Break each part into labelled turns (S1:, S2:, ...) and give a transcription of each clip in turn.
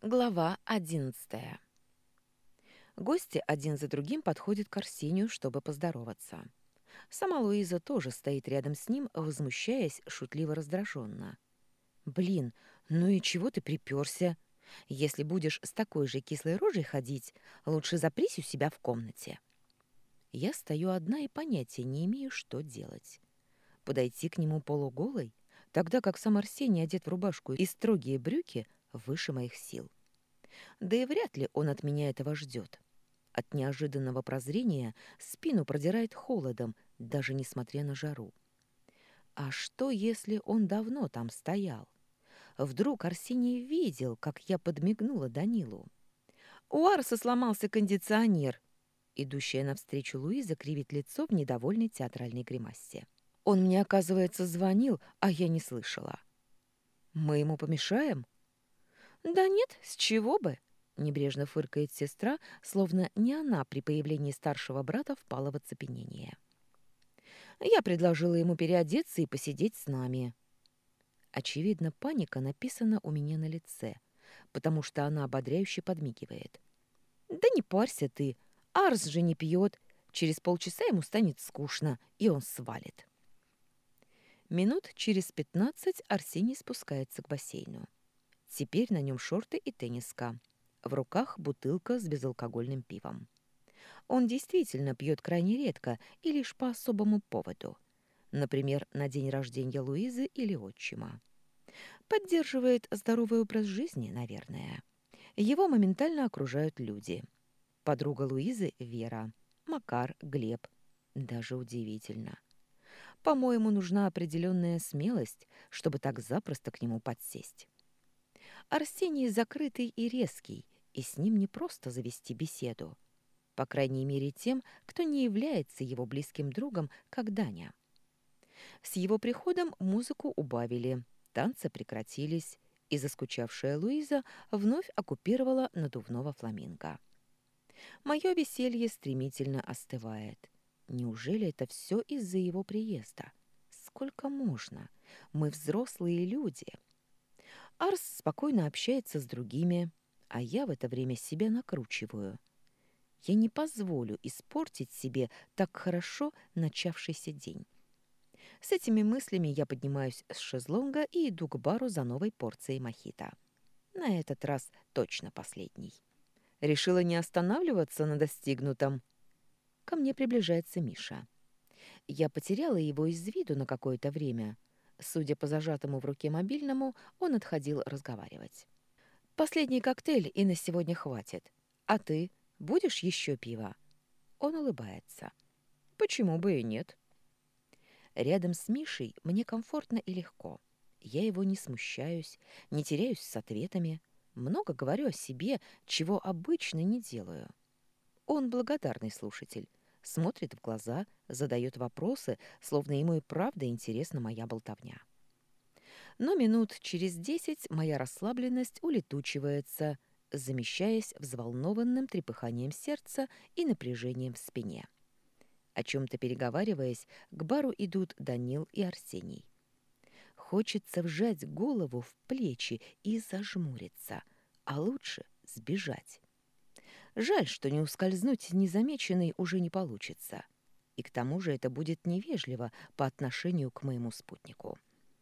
S1: Глава 11. Гости один за другим подходят к Арсению, чтобы поздороваться. Сама Луиза тоже стоит рядом с ним, возмущаясь шутливо раздраженно. «Блин, ну и чего ты припёрся? Если будешь с такой же кислой рожей ходить, лучше запрись у себя в комнате». Я стою одна и понятия не имею, что делать. Подойти к нему полуголой, тогда как сам Арсений одет в рубашку и строгие брюки, выше моих сил. Да и вряд ли он от меня этого ждет. От неожиданного прозрения спину продирает холодом, даже несмотря на жару. А что, если он давно там стоял? Вдруг Арсений видел, как я подмигнула Данилу. У Арса сломался кондиционер. Идущая навстречу Луиза кривит лицо в недовольной театральной гримасе. Он мне, оказывается, звонил, а я не слышала. Мы ему помешаем? Да нет, с чего бы? Небрежно фыркает сестра, словно не она при появлении старшего брата впала в оцепенение. Я предложила ему переодеться и посидеть с нами. Очевидно, паника написана у меня на лице, потому что она ободряюще подмигивает. Да не парься ты, Арс же не пьет. Через полчаса ему станет скучно, и он свалит. Минут через 15 Арсений спускается к бассейну. Теперь на нем шорты и тенниска. В руках бутылка с безалкогольным пивом. Он действительно пьет крайне редко и лишь по особому поводу. Например, на день рождения Луизы или отчима. Поддерживает здоровый образ жизни, наверное. Его моментально окружают люди. Подруга Луизы — Вера, Макар, Глеб. Даже удивительно. По-моему, нужна определенная смелость, чтобы так запросто к нему подсесть. Арсений закрытый и резкий, и с ним не просто завести беседу. По крайней мере, тем, кто не является его близким другом, как Даня. С его приходом музыку убавили, танцы прекратились, и заскучавшая Луиза вновь оккупировала надувного фламинго. Мое веселье стремительно остывает. Неужели это все из-за его приезда? Сколько можно? Мы взрослые люди. Арс спокойно общается с другими, а я в это время себя накручиваю. Я не позволю испортить себе так хорошо начавшийся день. С этими мыслями я поднимаюсь с шезлонга и иду к бару за новой порцией мохито. На этот раз точно последний. Решила не останавливаться на достигнутом. Ко мне приближается Миша. Я потеряла его из виду на какое-то время. Судя по зажатому в руке мобильному, он отходил разговаривать. «Последний коктейль, и на сегодня хватит. А ты будешь еще пива?» Он улыбается. «Почему бы и нет?» Рядом с Мишей мне комфортно и легко. Я его не смущаюсь, не теряюсь с ответами. Много говорю о себе, чего обычно не делаю. Он благодарный слушатель. Смотрит в глаза, задает вопросы, словно ему и правда интересна моя болтовня. Но минут через 10 моя расслабленность улетучивается, замещаясь взволнованным трепыханием сердца и напряжением в спине. О чем-то переговариваясь, к бару идут Данил и Арсений. Хочется вжать голову в плечи и зажмуриться, а лучше сбежать. Жаль, что не ускользнуть незамеченной уже не получится. И к тому же это будет невежливо по отношению к моему спутнику.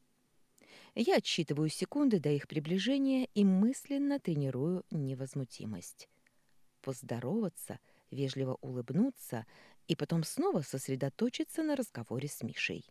S1: Я отсчитываю секунды до их приближения и мысленно тренирую невозмутимость. Поздороваться, вежливо улыбнуться и потом снова сосредоточиться на разговоре с Мишей.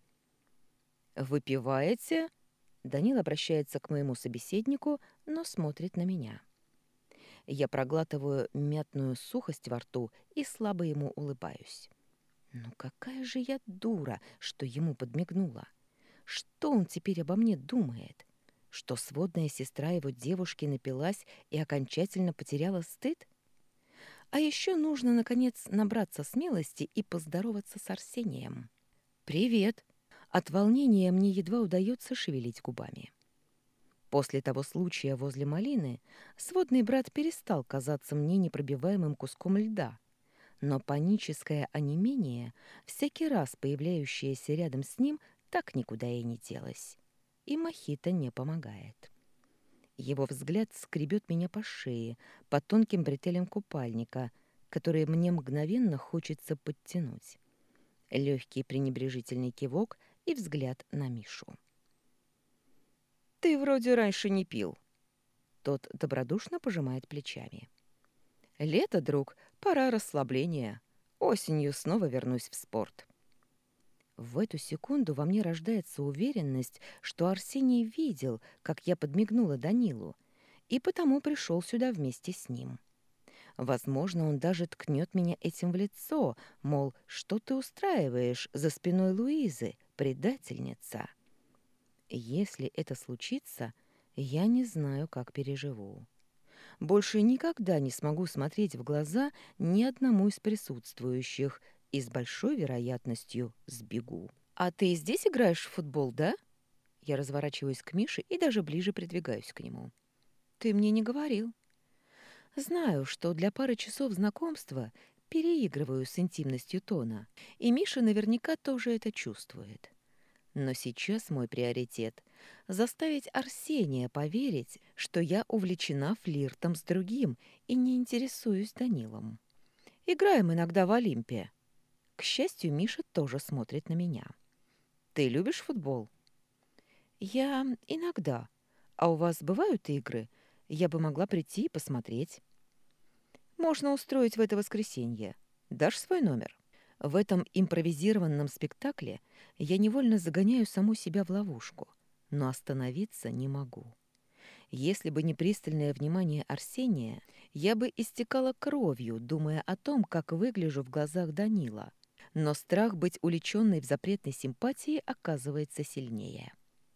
S1: «Выпиваете?» Данил обращается к моему собеседнику, но смотрит на меня. Я проглатываю мятную сухость во рту и слабо ему улыбаюсь. Ну какая же я дура, что ему подмигнула. Что он теперь обо мне думает? Что сводная сестра его девушки напилась и окончательно потеряла стыд? А еще нужно, наконец, набраться смелости и поздороваться с Арсением. «Привет!» От волнения мне едва удается шевелить губами. После того случая возле малины сводный брат перестал казаться мне непробиваемым куском льда, но паническое онемение, всякий раз появляющееся рядом с ним, так никуда и не делось. И мохито не помогает. Его взгляд скребет меня по шее, по тонким бретелям купальника, которые мне мгновенно хочется подтянуть. Легкий пренебрежительный кивок и взгляд на Мишу. «Ты вроде раньше не пил». Тот добродушно пожимает плечами. «Лето, друг, пора расслабления. Осенью снова вернусь в спорт». В эту секунду во мне рождается уверенность, что Арсений видел, как я подмигнула Данилу, и потому пришел сюда вместе с ним. Возможно, он даже ткнет меня этим в лицо, мол, что ты устраиваешь за спиной Луизы, предательница. Если это случится, я не знаю, как переживу. Больше никогда не смогу смотреть в глаза ни одному из присутствующих и с большой вероятностью сбегу. «А ты здесь играешь в футбол, да?» Я разворачиваюсь к Мише и даже ближе придвигаюсь к нему. «Ты мне не говорил». Знаю, что для пары часов знакомства переигрываю с интимностью тона, и Миша наверняка тоже это чувствует. Но сейчас мой приоритет — заставить Арсения поверить, что я увлечена флиртом с другим и не интересуюсь Данилом. Играем иногда в Олимпе. К счастью, Миша тоже смотрит на меня. «Ты любишь футбол?» «Я иногда. А у вас бывают игры? Я бы могла прийти и посмотреть». «Можно устроить в это воскресенье. Дашь свой номер?» В этом импровизированном спектакле я невольно загоняю саму себя в ловушку, но остановиться не могу. Если бы не пристальное внимание Арсения, я бы истекала кровью, думая о том, как выгляжу в глазах Данила. Но страх быть уличенной в запретной симпатии оказывается сильнее.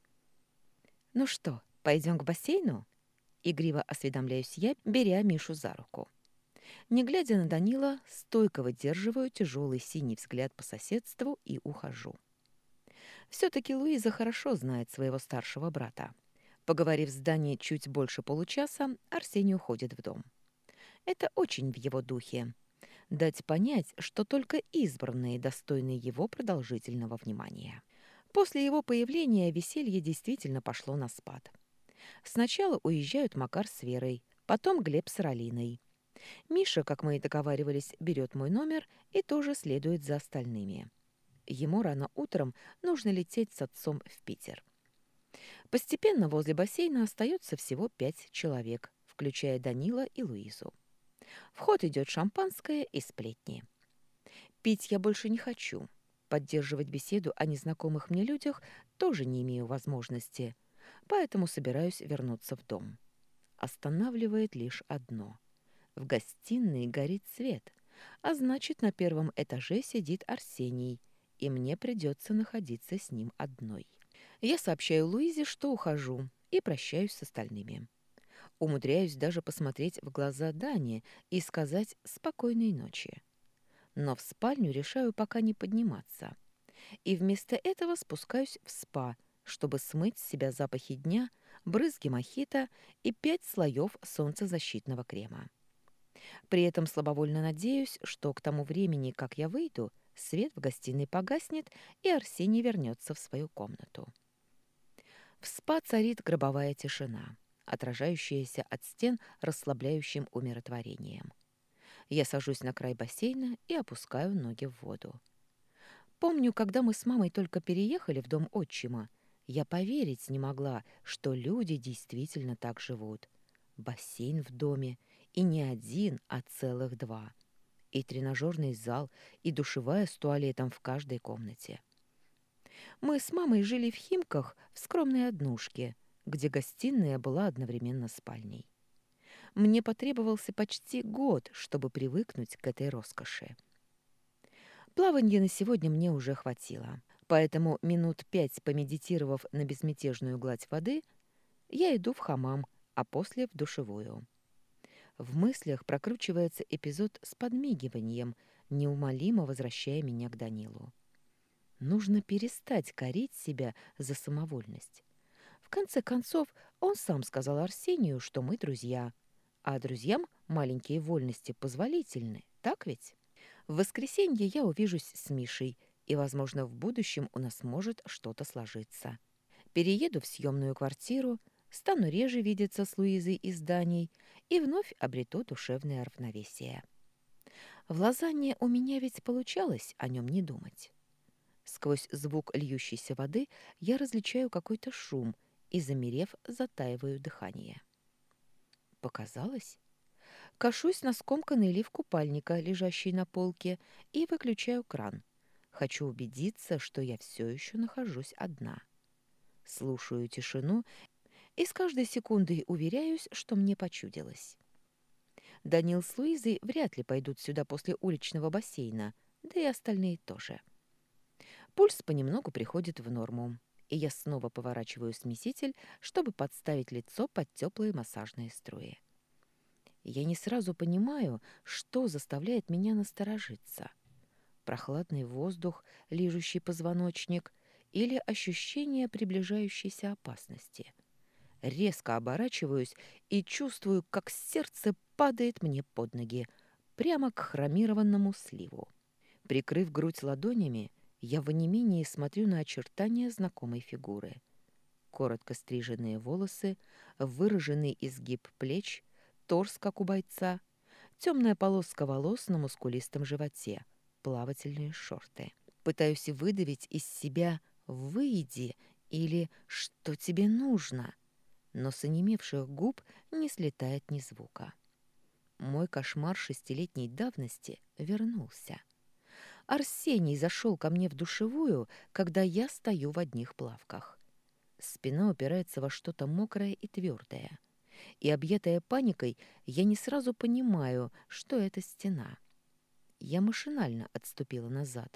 S1: «Ну что, пойдем к бассейну?» Игриво осведомляюсь я, беря Мишу за руку. Не глядя на Данила, стойко выдерживаю тяжелый синий взгляд по соседству и ухожу. Все-таки Луиза хорошо знает своего старшего брата. Поговорив с Даней чуть больше получаса, Арсений уходит в дом. Это очень в его духе. Дать понять, что только избранные достойны его продолжительного внимания. После его появления веселье действительно пошло на спад. Сначала уезжают Макар с Верой, потом Глеб с Ралиной. Миша, как мы и договаривались, берет мой номер и тоже следует за остальными. Ему рано утром нужно лететь с отцом в Питер. Постепенно возле бассейна остается всего 5 человек, включая Данила и Луизу. В ход идет шампанское и сплетни. Пить я больше не хочу. Поддерживать беседу о незнакомых мне людях тоже не имею возможности, поэтому собираюсь вернуться в дом. Останавливает лишь одно. В гостиной горит свет, а значит, на первом этаже сидит Арсений, и мне придется находиться с ним одной. Я сообщаю Луизе, что ухожу, и прощаюсь с остальными. Умудряюсь даже посмотреть в глаза Дане и сказать «спокойной ночи». Но в спальню решаю пока не подниматься. И вместо этого спускаюсь в спа, чтобы смыть с себя запахи дня, брызги мохито и 5 слоев солнцезащитного крема. При этом слабовольно надеюсь, что к тому времени, как я выйду, свет в гостиной погаснет, и Арсений вернется в свою комнату. В спа царит гробовая тишина, отражающаяся от стен расслабляющим умиротворением. Я сажусь на край бассейна и опускаю ноги в воду. Помню, когда мы с мамой только переехали в дом отчима, я поверить не могла, что люди действительно так живут. Бассейн в доме, и не один, а целых 2. И тренажерный зал, и душевая с туалетом в каждой комнате. Мы с мамой жили в Химках в скромной однушке, где гостиная была одновременно спальней. Мне потребовался почти год, чтобы привыкнуть к этой роскоши. Плаванья на сегодня мне уже хватило, поэтому минут 5 помедитировав на безмятежную гладь воды, я иду в хамам, а после в душевую. В мыслях прокручивается эпизод с подмигиванием, неумолимо возвращая меня к Данилу. Нужно перестать корить себя за самовольность. В конце концов, он сам сказал Арсению, что мы друзья, а друзьям маленькие вольности позволительны, так ведь? В воскресенье я увижусь с Мишей, и, возможно, в будущем у нас может что-то сложиться. Перееду в съемную квартиру, стану реже видеться с Луизой из зданий и вновь обрету душевное равновесие. В лазанье у меня ведь получалось о нем не думать. Сквозь звук льющейся воды я различаю какой-то шум и, замерев, затаиваю дыхание. Показалось? Кашусь на скомканный лиф купальника, лежащий на полке, и выключаю кран. Хочу убедиться, что я все еще нахожусь одна. Слушаю тишину и с каждой секундой уверяюсь, что мне почудилось. Данил с Луизой вряд ли пойдут сюда после уличного бассейна, да и остальные тоже. Пульс понемногу приходит в норму, и я снова поворачиваю смеситель, чтобы подставить лицо под теплые массажные струи. Я не сразу понимаю, что заставляет меня насторожиться. Прохладный воздух, лижущий позвоночник, или ощущение приближающейся опасности. Резко оборачиваюсь и чувствую, как сердце падает мне под ноги, прямо к хромированному сливу. Прикрыв грудь ладонями, я в онемении смотрю на очертания знакомой фигуры. Коротко стриженные волосы, выраженный изгиб плеч, торс, как у бойца, темная полоска волос на мускулистом животе, плавательные шорты. Пытаюсь выдавить из себя «выйди» или «что тебе нужно?», но с онемевших губ не слетает ни звука. Мой кошмар шестилетней давности вернулся. Арсений зашел ко мне в душевую, когда я стою в одних плавках. Спина упирается во что-то мокрое и твердое. И, объятая паникой, я не сразу понимаю, что это стена. Я машинально отступила назад.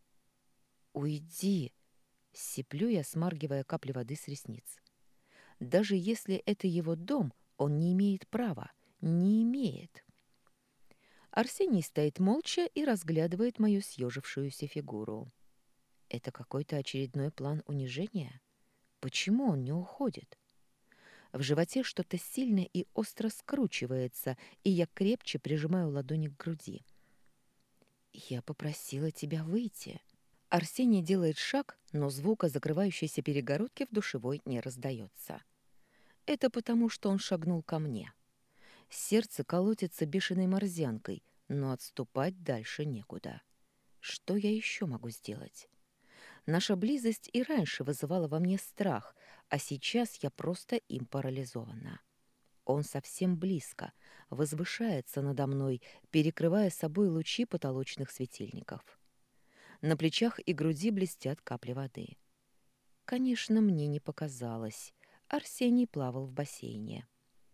S1: «Уйди!» — сиплю я, смаргивая капли воды с ресниц. Даже если это его дом, он не имеет права. Не имеет. Арсений стоит молча и разглядывает мою съежившуюся фигуру. Это какой-то очередной план унижения? Почему он не уходит? В животе что-то сильно и остро скручивается, и я крепче прижимаю ладони к груди. «Я попросила тебя выйти». Арсений делает шаг, но звука закрывающейся перегородки в душевой не раздается. Это потому, что он шагнул ко мне. Сердце колотится бешеной морзянкой, но отступать дальше некуда. Что я еще могу сделать? Наша близость и раньше вызывала во мне страх, а сейчас я просто им парализована. Он совсем близко, возвышается надо мной, перекрывая собой лучи потолочных светильников. На плечах и груди блестят капли воды. Конечно, мне не показалось. Арсений плавал в бассейне.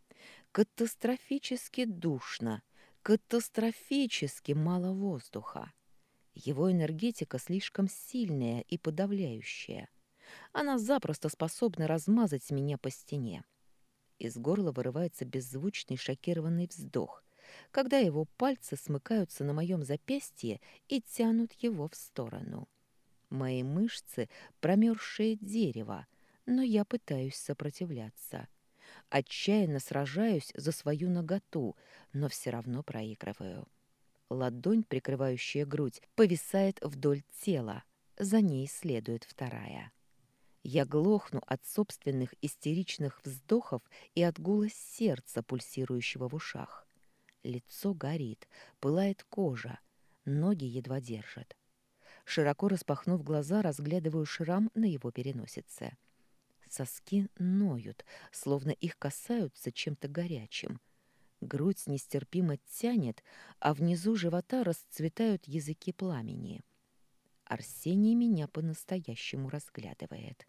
S1: Катастрофически душно, катастрофически мало воздуха. Его энергетика слишком сильная и подавляющая. Она запросто способна размазать меня по стене. Из горла вырывается беззвучный шокированный вздох, когда его пальцы смыкаются на моем запястье и тянут его в сторону. Мои мышцы — промерзшее дерево, но я пытаюсь сопротивляться. Отчаянно сражаюсь за свою наготу, но все равно проигрываю. Ладонь, прикрывающая грудь, повисает вдоль тела. За ней следует вторая. Я глохну от собственных истеричных вздохов и от гула сердца, пульсирующего в ушах. Лицо горит, пылает кожа, ноги едва держат. Широко распахнув глаза, разглядываю шрам на его переносице. Соски ноют, словно их касаются чем-то горячим. Грудь нестерпимо тянет, а внизу живота расцветают языки пламени. Арсений меня по-настоящему разглядывает.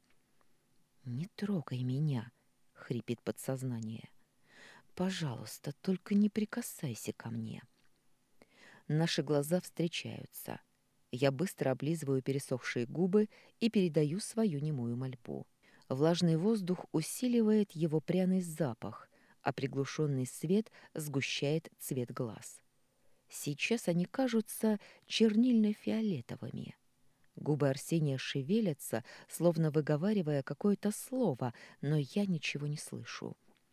S1: «Не трогай меня», — хрипит подсознание. «Пожалуйста, только не прикасайся ко мне». Наши глаза встречаются. Я быстро облизываю пересохшие губы и передаю свою немую мольбу. Влажный воздух усиливает его пряный запах, а приглушенный свет сгущает цвет глаз. Сейчас они кажутся чернильно-фиолетовыми. Губы Арсения шевелятся, словно выговаривая какое-то слово, но я ничего не слышу.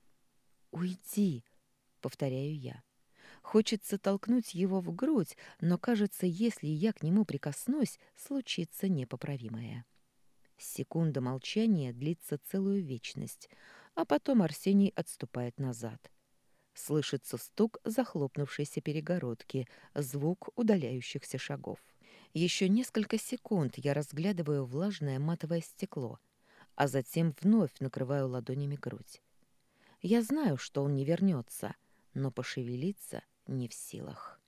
S1: «Уйди!» — повторяю я. Хочется толкнуть его в грудь, но, кажется, если я к нему прикоснусь, случится непоправимое. Секунда молчания длится целую вечность, а потом Арсений отступает назад. Слышится стук захлопнувшейся перегородки, звук удаляющихся шагов. Еще несколько секунд я разглядываю влажное матовое стекло, а затем вновь накрываю ладонями грудь. Я знаю, что он не вернется, но пошевелиться не в силах.